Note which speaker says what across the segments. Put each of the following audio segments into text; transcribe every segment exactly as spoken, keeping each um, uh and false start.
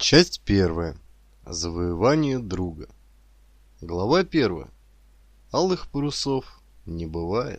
Speaker 1: Часть первая. Завоевание друга. Глава первая. Алых парусов не бывает.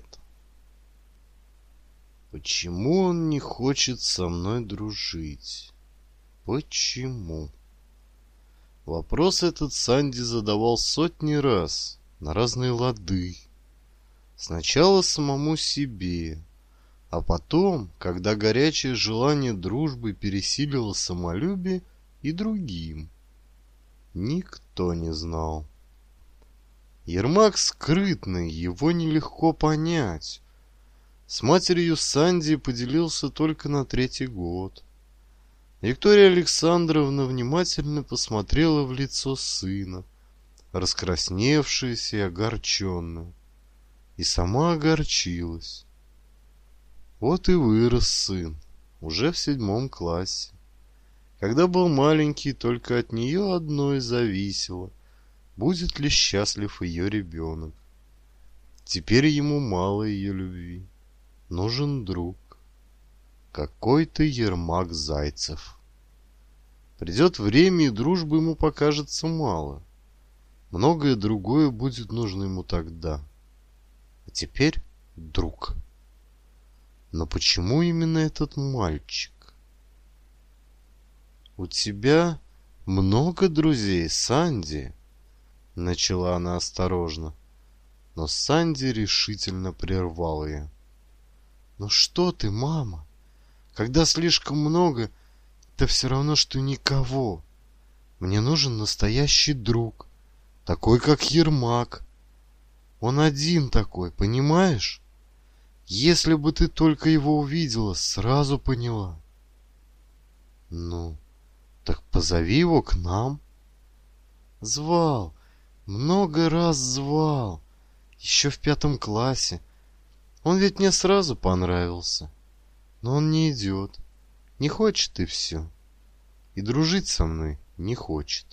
Speaker 1: Почему он не хочет со мной дружить? Почему? Вопрос этот Санди задавал сотни раз, на разные лады. Сначала самому себе, а потом, когда горячее желание дружбы пересилило самолюбие, и другим. Никто не знал. Ермак скрытный, его нелегко понять. С матерью Санди поделился только на третий год. Виктория Александровна внимательно посмотрела в лицо сына, раскрасневшаяся и огорченная, и сама огорчилась. Вот и вырос сын, уже в седьмом классе. Когда был маленький, только от нее одной зависело, будет ли счастлив ее ребенок. Теперь ему мало ее любви. Нужен друг. Какой-то Ермак Зайцев. Придет время, и дружбы ему покажется мало. Многое другое будет нужно ему тогда. А теперь друг. Но почему именно этот мальчик? «У тебя много друзей, Санди?» — начала она осторожно, но Санди решительно прервал ее. «Ну что ты, мама? Когда слишком много, это все равно, что никого. Мне нужен настоящий друг, такой, как Ермак. Он один такой, понимаешь? Если бы ты только его увидела, сразу поняла». «Ну, так позови его к нам». Звал, много раз звал, еще в пятом классе. Он ведь мне сразу понравился. Но он не идет, не хочет и все. И дружить со мной не хочет.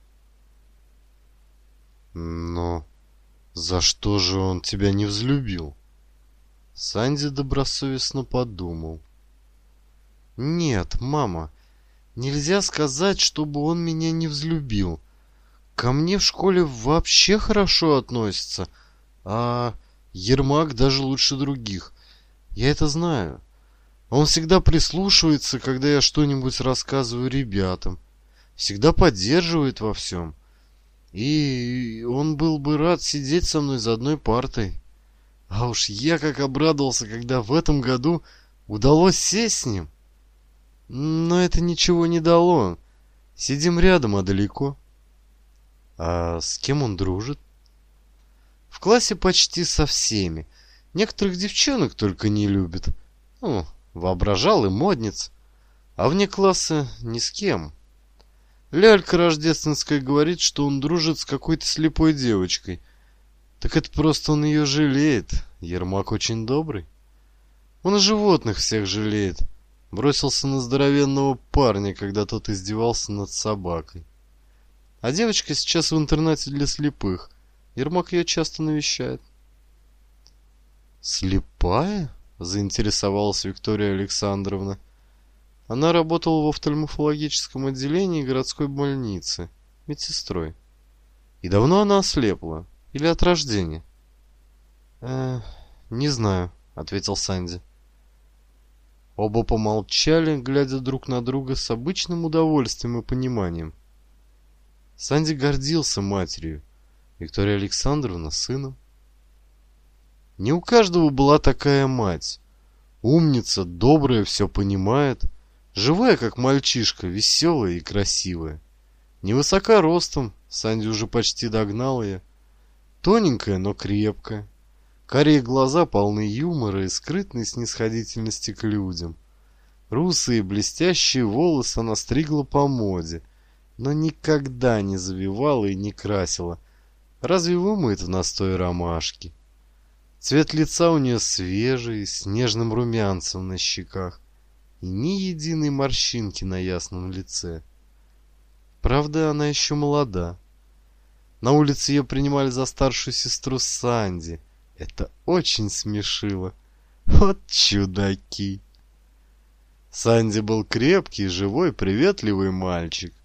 Speaker 1: Но за что же он тебя не взлюбил? Санди добросовестно подумал. Нет, мама, нельзя сказать, чтобы он меня не взлюбил. Ко мне в школе вообще хорошо относятся, а Ермак даже лучше других. Я это знаю. Он всегда прислушивается, когда я что-нибудь рассказываю ребятам. Всегда поддерживает во всем. И он был бы рад сидеть со мной за одной партой. А уж я как обрадовался, когда в этом году удалось сесть с ним. Но это ничего не дало. Сидим рядом, а далеко. А с кем он дружит? В классе почти со всеми. Некоторых девчонок только не любит. Ну, воображал и модниц. А вне класса ни с кем. Лялька Рождественская говорит, что он дружит с какой-то слепой девочкой. Так это просто он ее жалеет. Ермак очень добрый. Он и животных всех жалеет. Бросился на здоровенного парня, когда тот издевался над собакой. А девочка сейчас в интернате для слепых. Ермак ее часто навещает. «Слепая?» — заинтересовалась Виктория Александровна. Она работала в офтальмологическом отделении городской больницы, медсестрой. И давно она ослепла? Или от рождения? «Э, не знаю», — ответил Санди. Оба помолчали, глядя друг на друга с обычным удовольствием и пониманием. Санди гордился матерью, Виктория Александровна сыном. Не у каждого была такая мать. Умница, добрая, все понимает, живая, как мальчишка, веселая и красивая. Невысока ростом, Санди уже почти догнал ее. Тоненькая, но крепкая. Карие глаза полны юмора и скрытной снисходительности к людям. Русые блестящие волосы она стригла по моде, но никогда не завивала и не красила. Разве вымоет в настое ромашки? Цвет лица у нее свежий, с нежным румянцем на щеках, и ни единой морщинки на ясном лице. Правда, она еще молода. На улице ее принимали за старшую сестру Санди. Это очень смешило. Вот чудаки! Санди был крепкий, живой, приветливый мальчик.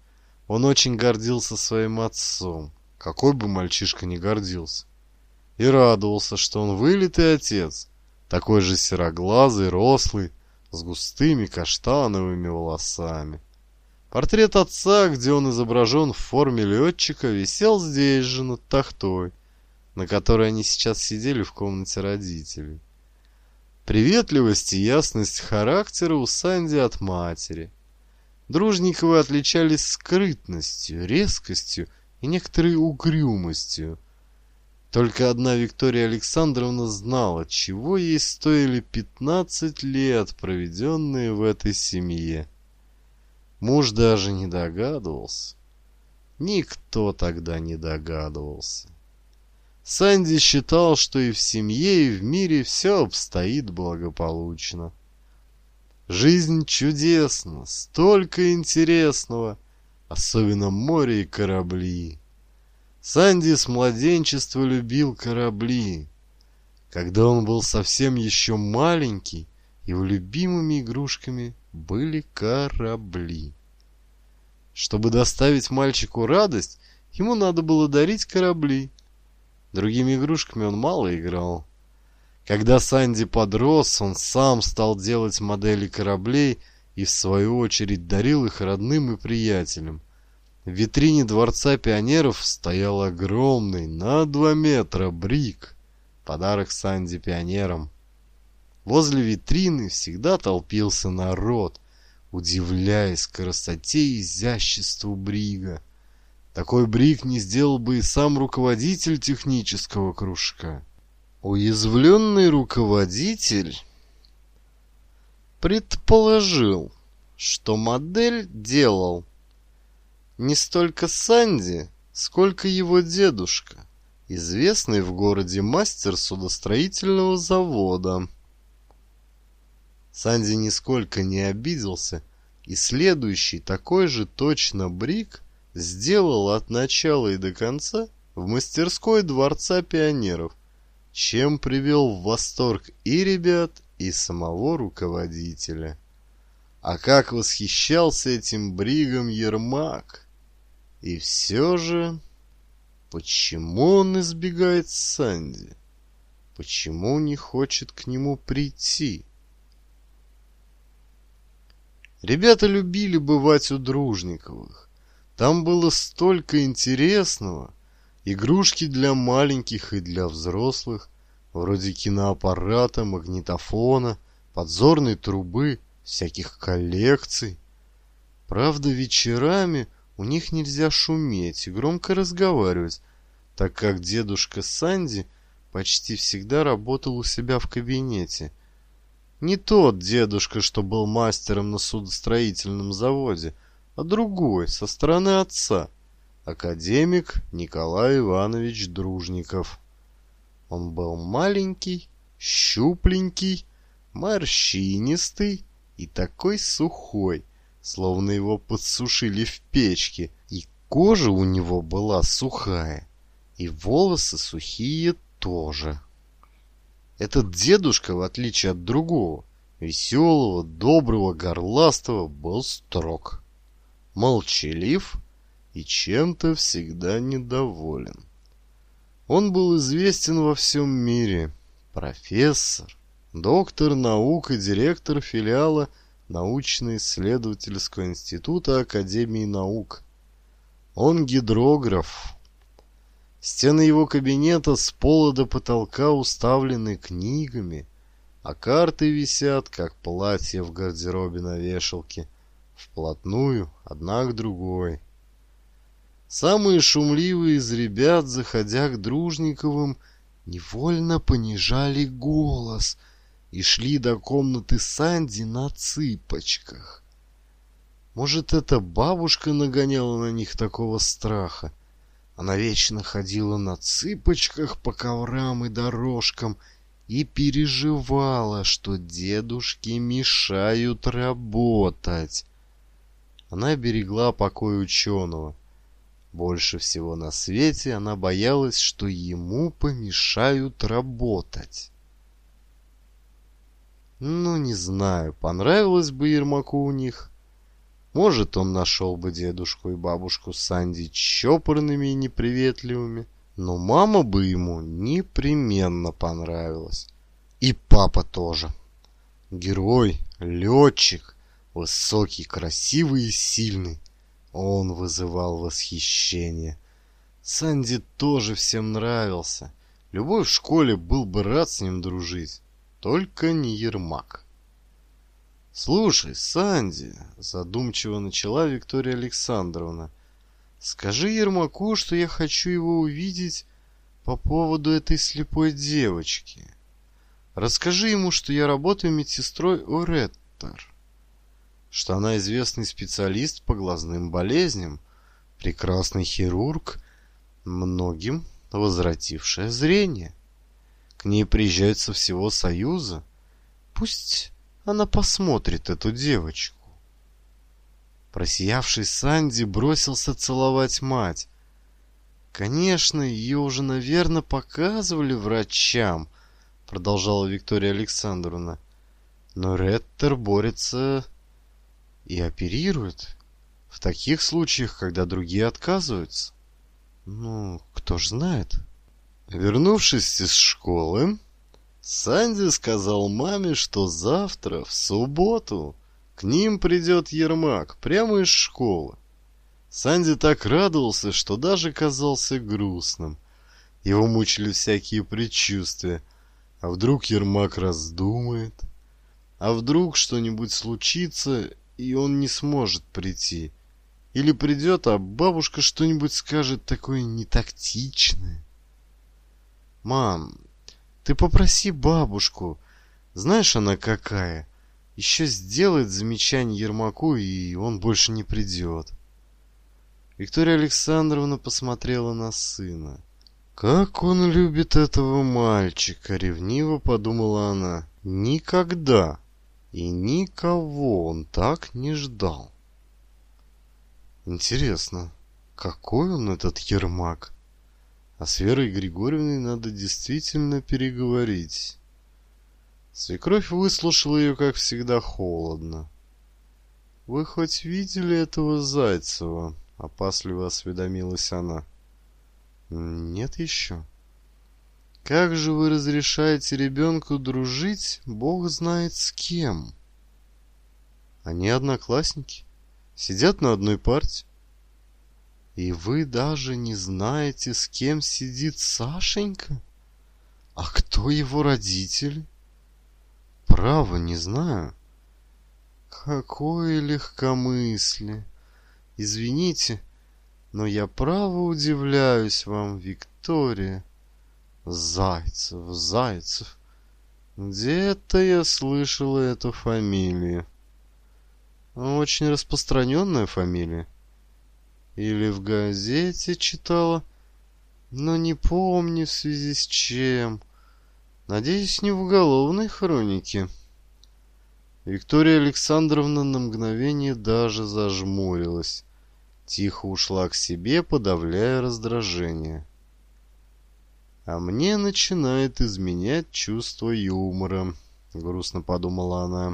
Speaker 1: Он очень гордился своим отцом, какой бы мальчишка ни гордился, и радовался, что он вылитый отец, такой же сероглазый, рослый, с густыми каштановыми волосами. Портрет отца, где он изображен в форме летчика, висел здесь же, над тахтой, на которой они сейчас сидели в комнате родителей. Приветливость и ясность характера у Санди от матери. Дружниковы отличались скрытностью, резкостью и некоторой угрюмостью. Только одна Виктория Александровна знала, чего ей стоили пятнадцать лет, проведенные в этой семье. Муж даже не догадывался. Никто тогда не догадывался. Санди считал, что и в семье, и в мире все обстоит благополучно. Жизнь чудесна, столько интересного, особенно море и корабли. Санди с младенчества любил корабли. Когда он был совсем еще маленький, его любимыми игрушками были корабли. Чтобы доставить мальчику радость, ему надо было дарить корабли. Другими игрушками он мало играл. Когда Санди подрос, он сам стал делать модели кораблей и, в свою очередь, дарил их родным и приятелям. В витрине Дворца пионеров стоял огромный, на два метра, брик. Подарок Санди пионерам. Возле витрины всегда толпился народ, удивляясь красоте и изяществу брига. Такой бриг не сделал бы и сам руководитель технического кружка. Уязвленный руководитель предположил, что модель делал не столько Санди, сколько его дедушка, известный в городе мастер судостроительного завода. Санди нисколько не обиделся, и следующий такой же точно бриг сделал от начала и до конца в мастерской Дворца пионеров, чем привел в восторг и ребят, и самого руководителя. А как восхищался этим бригом Ермак! И все же, почему он избегает Санди? Почему не хочет к нему прийти? Ребята любили бывать у Дружниковых. Там было столько интересного. Игрушки для маленьких и для взрослых, вроде киноаппарата, магнитофона, подзорной трубы, всяких коллекций. Правда, вечерами у них нельзя шуметь и громко разговаривать, так как дедушка Санди почти всегда работал у себя в кабинете. Не тот дедушка, что был мастером на судостроительном заводе, а другой, со стороны отца, академик Николай Иванович Дружников. Он был маленький, щупленький, морщинистый и такой сухой, словно его подсушили в печке, и кожа у него была сухая, и волосы сухие тоже. Этот дедушка, в отличие от другого, веселого, доброго, горластого, был строг, молчалив и чем-то всегда недоволен. Он был известен во всем мире, профессор, доктор наук и директор филиала научно-исследовательского института Академии наук. Он гидрограф. Стены его кабинета с пола до потолка уставлены книгами, а карты висят, как платья в гардеробе на вешалке, вплотную, одна к другой. Самые шумливые из ребят, заходя к Дружниковым, невольно понижали голос и шли до комнаты Санди на цыпочках. Может, эта бабушка нагоняла на них такого страха? Она вечно ходила на цыпочках по коврам и дорожкам и переживала, что дедушке мешают работать. Она берегла покой ученого. Больше всего на свете она боялась, что ему помешают работать. Ну, не знаю, понравилось бы Ермаку у них. Может, он нашел бы дедушку и бабушку Санди чопорными и неприветливыми, но мама бы ему непременно понравилась. И папа тоже. Герой, летчик, высокий, красивый и сильный. Он вызывал восхищение. Санди тоже всем нравился. Любой в школе был бы рад с ним дружить. Только не Ермак. «Слушай, Санди», — задумчиво начала Виктория Александровна, — «скажи Ермаку, что я хочу его увидеть по поводу этой слепой девочки. Расскажи ему, что я работаю медсестрой у Реттер, что она известный специалист по глазным болезням, прекрасный хирург, многим возвратившее зрение. К ней приезжают со всего Союза. Пусть она посмотрит эту девочку». Просиявший Санди бросился целовать мать. «Конечно, ее уже, наверное, показывали врачам», — продолжала Виктория Александровна. «Но Реттер борется и оперирует в таких случаях, когда другие отказываются. Ну, кто ж знает». Вернувшись из школы, Санди сказал маме, что завтра, в субботу, к ним придет Ермак прямо из школы. Санди так радовался, что даже казался грустным. Его мучили всякие предчувствия. А вдруг Ермак раздумает? А вдруг что-нибудь случится, и он не сможет прийти? Или придет, а бабушка что-нибудь скажет такое нетактичное? «Мам, ты попроси бабушку. Знаешь, она какая? Еще сделает замечание Ермаку, и он больше не придет». Виктория Александровна посмотрела на сына. «Как он любит этого мальчика!» — ревниво подумала она. Никогда и никого он так не ждал. Интересно, какой он, этот Ермак? А с Верой Григорьевной надо действительно переговорить. Свекровь выслушала ее, как всегда, холодно. «Вы хоть видели этого Зайцева?» — опасливо осведомилась она. «Нет еще». «Как же вы разрешаете ребенку дружить, бог знает с кем?» «Они одноклассники, сидят на одной парте». «И вы даже не знаете, с кем сидит Сашенька? А кто его родители?» «Право, не знаю». «Какое легкомыслие! Извините, но я право удивляюсь вам, Виктория. Зайцев, Зайцев. Где-то я слышала эту фамилию. Очень распространенная фамилия. Или в газете читала, но не помню в связи с чем. Надеюсь, не в уголовной хронике». Виктория Александровна на мгновение даже зажмурилась. Тихо ушла к себе, подавляя раздражение. «А мне начинает изменять чувство юмора», — грустно подумала она.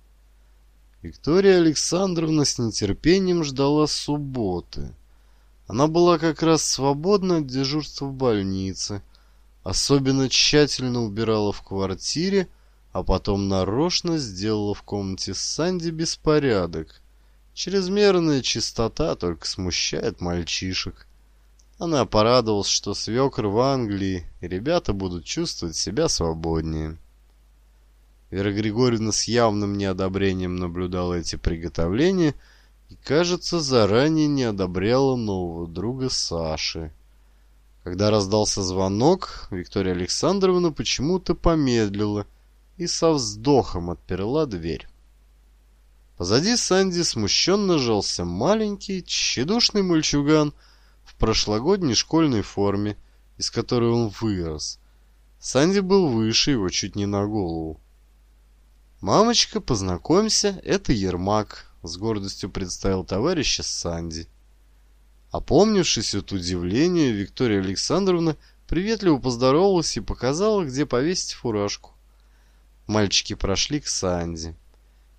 Speaker 1: Виктория Александровна с нетерпением ждала субботы. Она была как раз свободна от дежурства в больнице, особенно тщательно убирала в квартире, а потом нарочно сделала в комнате Санди беспорядок. Чрезмерная чистота только смущает мальчишек. Она порадовалась, что свекр в Англии, и ребята будут чувствовать себя свободнее. Вера Григорьевна с явным неодобрением наблюдала эти приготовления и, кажется, заранее не одобряла нового друга Саши. Когда раздался звонок, Виктория Александровна почему-то помедлила и со вздохом отперла дверь. Позади Санди смущенно жался маленький, тщедушный мальчуган в прошлогодней школьной форме, из которой он вырос. Санди был выше его чуть не на голову. «Мамочка, познакомься, это Ермак», — с гордостью представил товарища Санди. Опомнившись от удивления, Виктория Александровна приветливо поздоровалась и показала, где повесить фуражку. Мальчики прошли к Санди.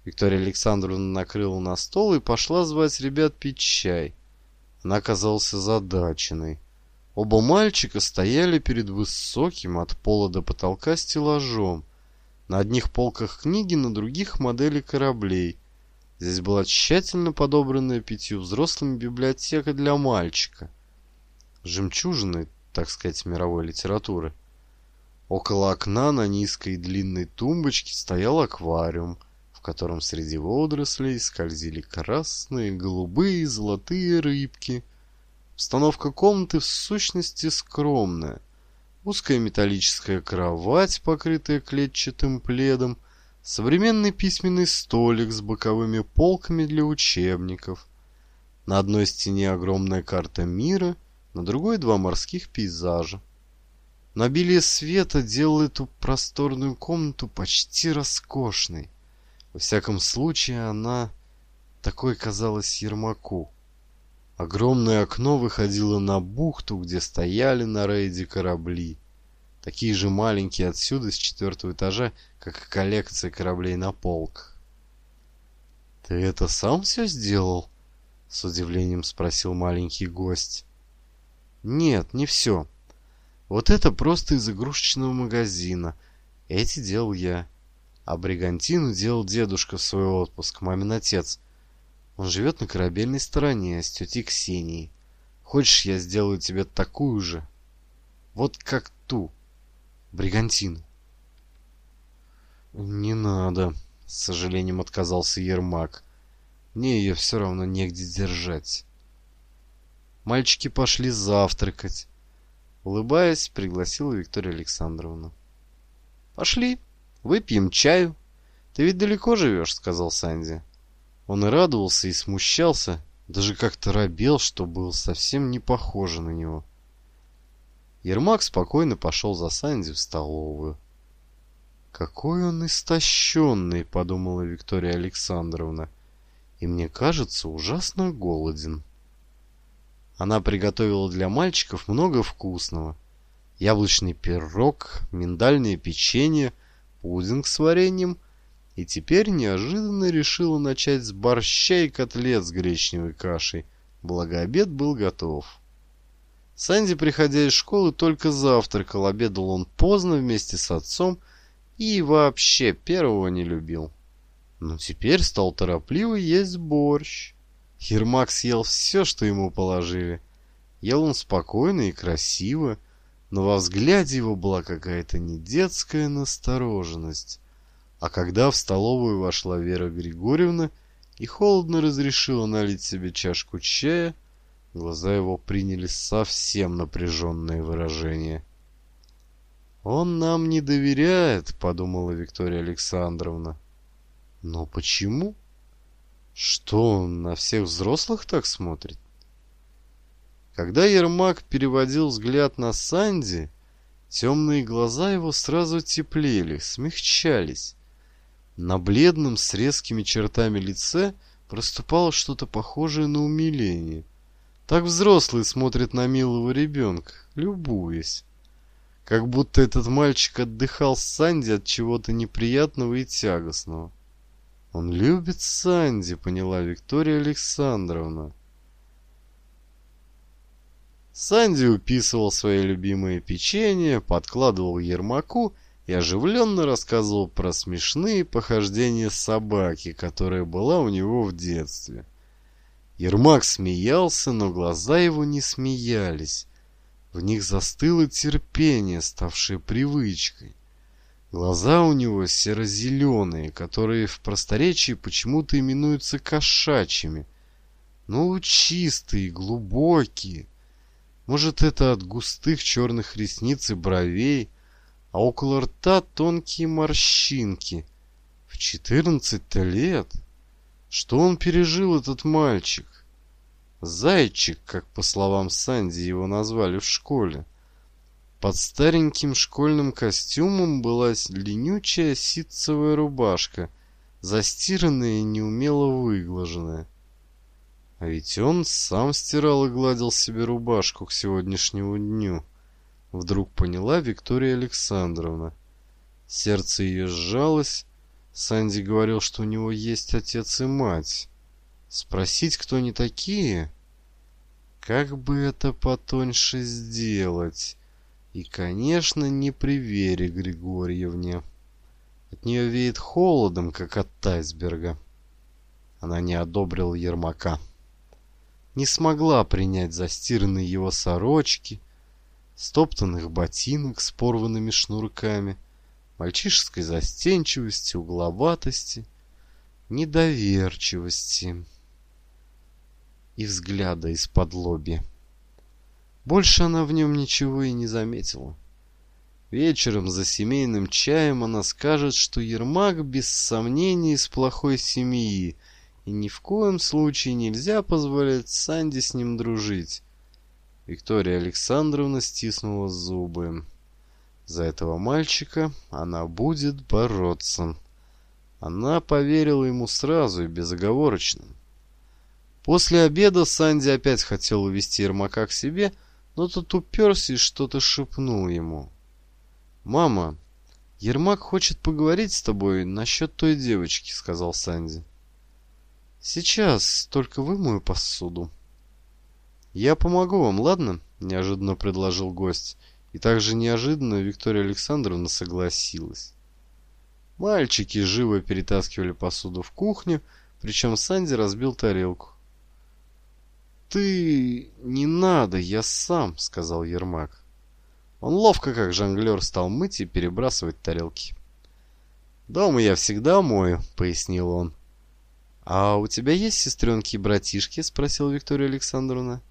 Speaker 1: Виктория Александровна накрыла на стол и пошла звать ребят пить чай. Она оказалась озадаченной. Оба мальчика стояли перед высоким от пола до потолка стеллажом. На одних полках книги, на других модели кораблей. Здесь была тщательно подобранная пятью взрослыми библиотека для мальчика. Жемчужины, так сказать, мировой литературы. Около окна на низкой длинной тумбочке стоял аквариум, в котором среди водорослей скользили красные, голубые и золотые рыбки. Обстановка комнаты в сущности скромная. Узкая металлическая кровать, покрытая клетчатым пледом, современный письменный столик с боковыми полками для учебников. На одной стене огромная карта мира, на другой два морских пейзажа. Но обилие света делало эту просторную комнату почти роскошной. Во всяком случае, она такой казалась Ермаку. Огромное окно выходило на бухту, где стояли на рейде корабли. Такие же маленькие отсюда, с четвертого этажа, как и коллекция кораблей на полках. «Ты это сам все сделал?» — с удивлением спросил маленький гость. «Нет, не все. Вот это просто из игрушечного магазина. Эти делал я. А бригантину делал дедушка в свой отпуск, мамин отец. Он живет на корабельной стороне с тетей Ксенией. Хочешь, я сделаю тебе такую же? Вот как ту бригантину?» «Не надо», — с сожалением отказался Ермак. «Мне ее все равно негде держать». Мальчики пошли завтракать. Улыбаясь, пригласила Виктория Александровна. «Пошли, выпьем чаю. Ты ведь далеко живешь», — сказал Санди. Он и радовался, и смущался, даже как-то робел, что было совсем не похоже на него. Ермак спокойно пошел за Санди в столовую. «Какой он истощенный», — подумала Виктория Александровна, — «и мне кажется, ужасно голоден». Она приготовила для мальчиков много вкусного. Яблочный пирог, миндальное печенье, пудинг с вареньем, и теперь неожиданно решила начать с борща и котлет с гречневой кашей, благо обед был готов. Санди, приходя из школы, только завтракал, обедал он поздно вместе с отцом и вообще первого не любил. Но теперь стал торопливо есть борщ. Ермак съел все, что ему положили. Ел он спокойно и красиво, но во взгляде его была какая-то недетская настороженность. А когда в столовую вошла Вера Григорьевна и холодно разрешила налить себе чашку чая, глаза его приняли совсем напряженное выражение. «Он нам не доверяет», — подумала Виктория Александровна. «Но почему? Что, он на всех взрослых так смотрит?» Когда Ермак переводил взгляд на Санди, темные глаза его сразу теплели, смягчались. На бледном с резкими чертами лице проступало что-то похожее на умиление. Так взрослый смотрит на милого ребенка, любуясь. Как будто этот мальчик отдыхал с Санди от чего-то неприятного и тягостного. «Он любит Санди», — поняла Виктория Александровна. Санди уписывал свои любимые печенья, подкладывал Ермаку и оживленно рассказывал про смешные похождения собаки, которая была у него в детстве. Ермак смеялся, но глаза его не смеялись. В них застыло терпение, ставшее привычкой. Глаза у него серо-зеленые, которые в просторечии почему-то именуются кошачьими, но лучистые, глубокие. Может, это от густых черных ресниц и бровей, а около рта тонкие морщинки. В четырнадцать-то лет. Что он пережил, этот мальчик? Зайчик, как по словам Санди его назвали в школе. Под стареньким школьным костюмом была ленючая ситцевая рубашка, застиранная и неумело выглаженная. А ведь он сам стирал и гладил себе рубашку к сегодняшнему дню. Вдруг поняла Виктория Александровна. Сердце ее сжалось, Санди говорил, что у него есть отец и мать. Спросить, кто они такие? Как бы это потоньше сделать? И, конечно, не при Вере Григорьевне. От нее веет холодом, как от айсберга. Она не одобрила Ермака. Не смогла принять застиранные его сорочки, стоптанных ботинок с порванными шнурками, мальчишеской застенчивости, угловатости, недоверчивости и взгляда из-под лобья. Больше она в нем ничего и не заметила. Вечером за семейным чаем она скажет, что Ермак без сомнений из плохой семьи, и ни в коем случае нельзя позволять Санди с ним дружить. Виктория Александровна стиснула зубы. За этого мальчика она будет бороться. Она поверила ему сразу и безоговорочно. После обеда Санди опять хотел увести Ермака к себе, но тот уперся и что-то шепнул ему. «Мама, Ермак хочет поговорить с тобой насчет той девочки», — сказал Санди. «Сейчас только вымою посуду». «Я помогу вам, ладно?» — неожиданно предложил гость. И также неожиданно Виктория Александровна согласилась. Мальчики живо перетаскивали посуду в кухню, причем Санди разбил тарелку. «Ты... не надо, я сам», — сказал Ермак. Он ловко, как жонглер, стал мыть и перебрасывать тарелки. «Дома я всегда мою», — пояснил он. «А у тебя есть сестренки и братишки?» — спросила Виктория Александровна.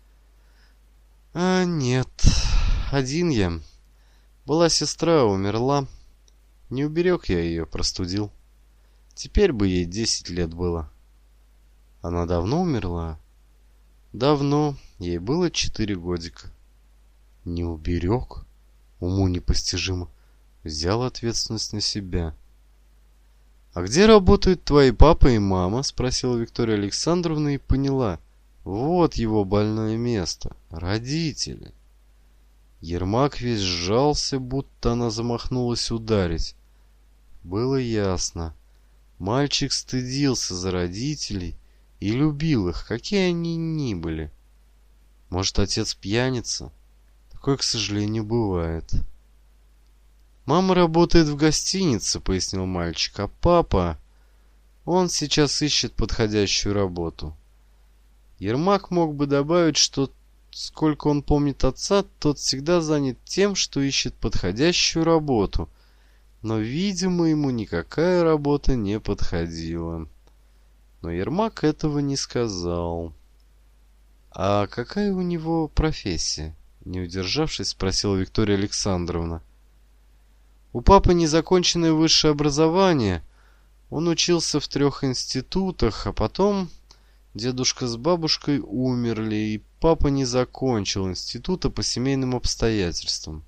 Speaker 1: «А, нет, один я. Была сестра, умерла. Не уберег я ее, простудил. Теперь бы ей десять лет было». «Она давно умерла?» «Давно. Ей было четыре годика». «Не уберег?» Уму непостижимо. Взял ответственность на себя. «А где работают твои папа и мама?» — спросила Виктория Александровна и поняла. Вот его больное место. Родители. Ермак весь сжался, будто она замахнулась ударить. Было ясно. Мальчик стыдился за родителей и любил их, какие они ни были. Может, отец пьяница? Такое, к сожалению, бывает. «Мама работает в гостинице», — пояснил мальчик, — «а папа... он сейчас ищет подходящую работу». Ермак мог бы добавить, что сколько он помнит отца, тот всегда занят тем, что ищет подходящую работу. Но, видимо, ему никакая работа не подходила. Но Ермак этого не сказал. «А какая у него профессия?» — не удержавшись, спросила Виктория Александровна. «У папы незаконченное высшее образование. Он учился в трех институтах, а потом дедушка с бабушкой умерли, и папа не закончил института по семейным обстоятельствам».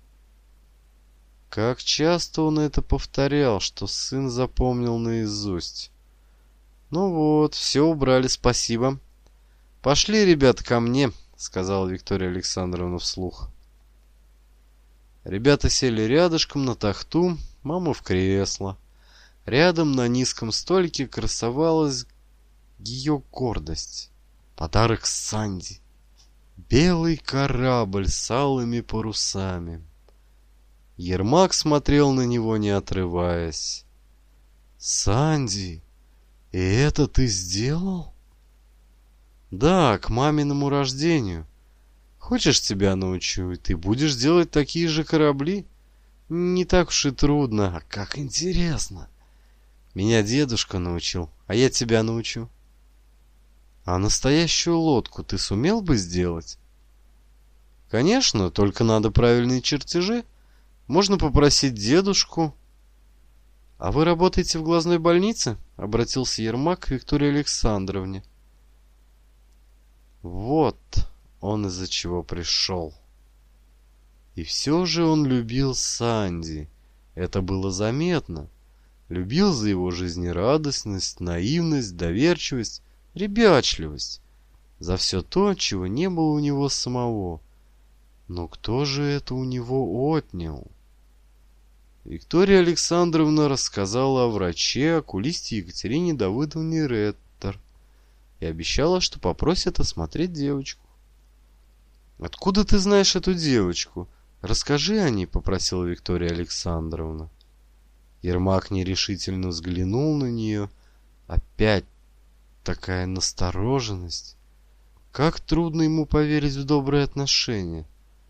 Speaker 1: Как часто он это повторял, что сын запомнил наизусть. «Ну вот, все убрали, спасибо. Пошли, ребят, ко мне», — сказала Виктория Александровна вслух. Ребята сели рядышком на тахту, мама в кресло. Рядом на низком столике красовалась ее гордость. Подарок Санди. Белый корабль с алыми парусами. Ермак смотрел на него, не отрываясь. «Санди, и это ты сделал?» «Да, к маминому рождению. Хочешь, тебя научу, и ты будешь делать такие же корабли? Не так уж и трудно, а как интересно. Меня дедушка научил, а я тебя научу. А настоящую лодку ты сумел бы сделать?» «Конечно, только надо правильные чертежи. Можно попросить дедушку». «А вы работаете в глазной больнице?» — обратился Ермак к Виктории Александровне. Вот он из-за чего пришел. И все же он любил Санди. Это было заметно. Любил за его жизнерадостность, наивность, доверчивость, ребячливость. За все то, чего не было у него самого. Но кто же это у него отнял? Виктория Александровна рассказала о враче, окулисте Екатерине Давыдовне Реттер и обещала, что попросит осмотреть девочку. «Откуда ты знаешь эту девочку? Расскажи о ней», — попросила Виктория Александровна. Ермак нерешительно взглянул на нее. Опять такая настороженность. Как трудно ему поверить в добрые отношения.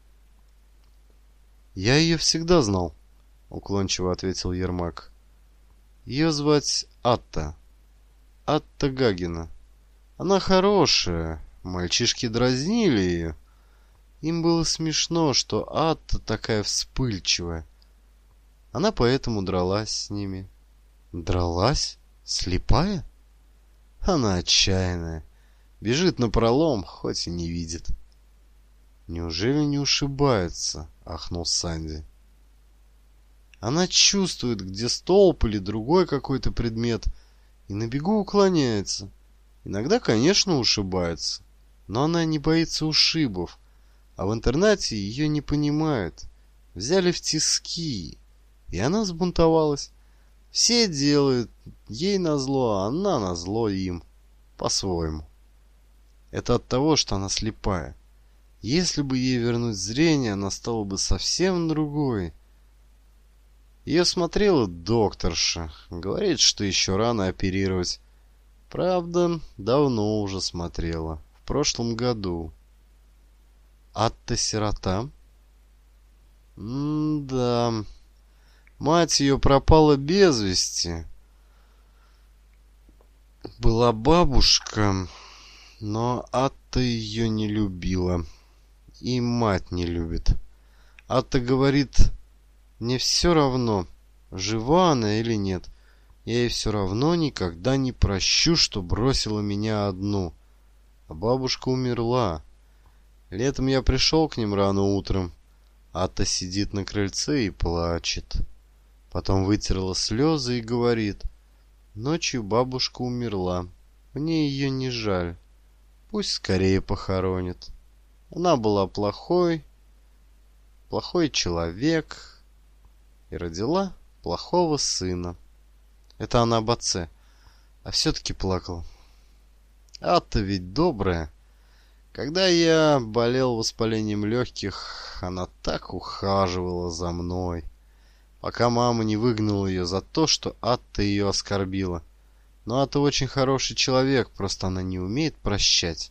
Speaker 1: «Я ее всегда знал», — уклончиво ответил Ермак. «Ее звать Атта. Атта Гагина. Она хорошая. Мальчишки дразнили ее. Им было смешно, что Атта такая вспыльчивая. Она поэтому дралась с ними». «Дралась? Слепая?» «Она отчаянная. Бежит напролом, хоть и не видит». «Неужели не ушибается?» — ахнул Санди. «Она чувствует, где столб или другой какой-то предмет, и на бегу уклоняется. Иногда, конечно, ушибается, но она не боится ушибов, а в интернате ее не понимают. Взяли в тиски, и она взбунтовалась. Все делают ей назло, а она назло им. По-своему. Это от того, что она слепая. Если бы ей вернуть зрение, она стала бы совсем другой. Ее смотрела докторша. Говорит, что еще рано оперировать. Правда, давно уже смотрела. В прошлом году. Атта сирота? М-да. Мать ее пропала без вести. Была бабушка, но Атта ее не любила. И мать не любит. Атта говорит, мне все равно, жива она или нет. Я ей все равно никогда не прощу, что бросила меня одну. А бабушка умерла. Летом я пришел к ним рано утром. Атта сидит на крыльце и плачет. Потом вытерла слезы и говорит, ночью бабушка умерла. Мне ее не жаль. Пусть скорее похоронят. Она была плохой, плохой человек и родила плохого сына. Это она об отце, а все-таки плакала. Атта ведь добрая. Когда я болел воспалением легких, она так ухаживала за мной, пока мама не выгнала ее за то, что Атта ее оскорбила. Но Атта очень хороший человек, просто она не умеет прощать.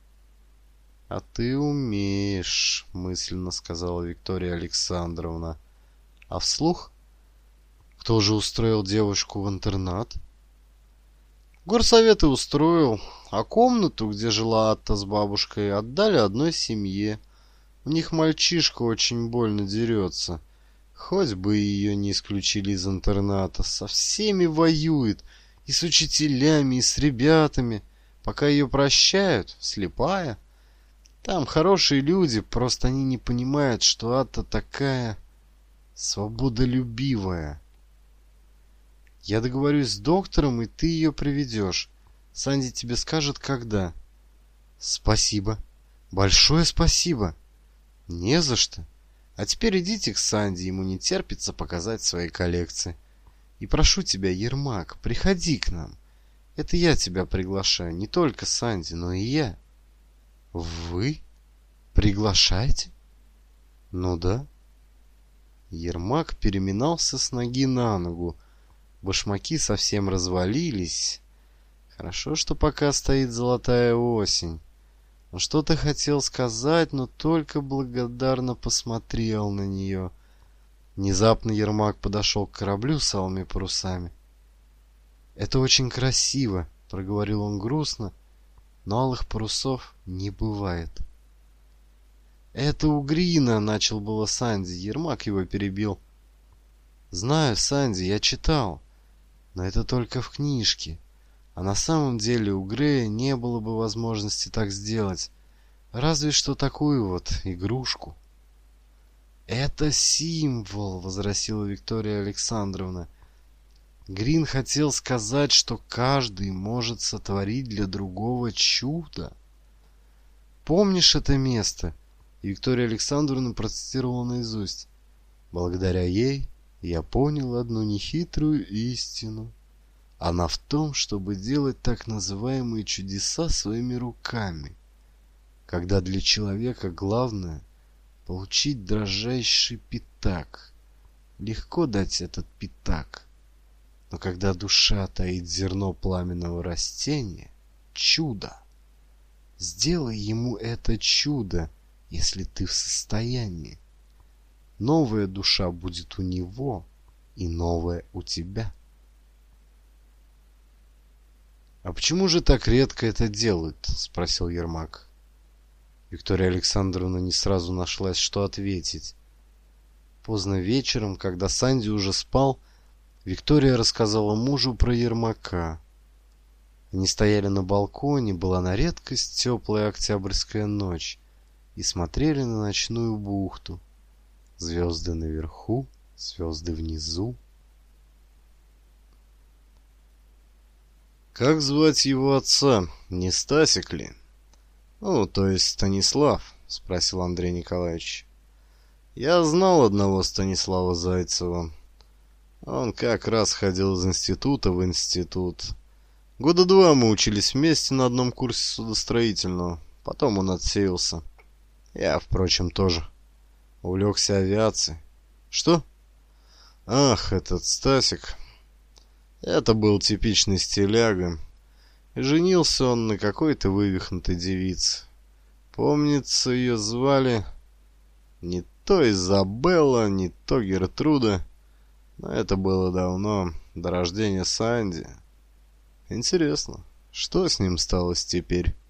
Speaker 1: «А ты умеешь», — мысленно сказала Виктория Александровна. А вслух? Кто же устроил девушку в интернат? Горсовет и устроил, а комнату, где жила Атта с бабушкой, отдали одной семье. У них мальчишка очень больно дерется. Хоть бы ее не исключили из интерната. Со всеми воюет, и с учителями, и с ребятами. Пока ее прощают, слепая. Там хорошие люди, просто они не понимают, что Атта такая свободолюбивая. Я договорюсь с доктором, и ты ее приведешь. Санди тебе скажет, когда. Спасибо. Большое спасибо. Не за что. А теперь идите к Санди, ему не терпится показать свои коллекции. И прошу тебя, Ермак, приходи к нам. Это я тебя приглашаю, не только Санди, но и я. Вы приглашаете? Ну да. Ермак переминался с ноги на ногу. Башмаки совсем развалились. Хорошо, что пока стоит золотая осень. Он что-то хотел сказать, но только благодарно посмотрел на нее. Внезапно Ермак подошел к кораблю с алыми парусами. «Это очень красиво», — проговорил он грустно, — «но алых парусов не бывает». «Это у Грина», — начал было Санди. Ермак его перебил. «Знаю, Санди, я читал, но это только в книжке. А на самом деле у Грея не было бы возможности так сделать, разве что такую вот игрушку». «Это символ», — возразила Виктория Александровна. Грин хотел сказать, что каждый может сотворить для другого чудо. Помнишь это место? И Виктория Александровна процитировала наизусть. Благодаря ей я понял одну нехитрую истину. Она в том, чтобы делать так называемые чудеса своими руками, когда для человека главное — получить дрожайший пятак. Легко дать этот пятак, но когда душа таит зерно пламенного растения — чудо. Сделай ему это чудо, если ты в состоянии. Новая душа будет у него, и новая у тебя. «А почему же так редко это делают?» — спросил Ермак. Виктория Александровна не сразу нашлась, что ответить. Поздно вечером, когда Санди уже спал, Виктория рассказала мужу про Ермака. Они стояли на балконе, была на редкость теплая октябрьская ночь, и смотрели на ночную бухту. Звезды наверху, звезды внизу. «Как звать его отца? Не Стасик ли?» «Ну, то есть Станислав», — спросил Андрей Николаевич. «Я знал одного Станислава Зайцева. Он как раз ходил из института в институт. Года два мы учились вместе на одном курсе судостроительного. Потом он отсеялся. Я, впрочем, тоже. Увлекся авиацией». «Что?» «Ах, этот Стасик. Это был типичный стиляга. И женился он на какой-то вывихнутой девице. Помнится, ее звали не то Изабелла, не то Гертруда. Но это было давно, до рождения Санди. Интересно, что с ним сталось теперь?»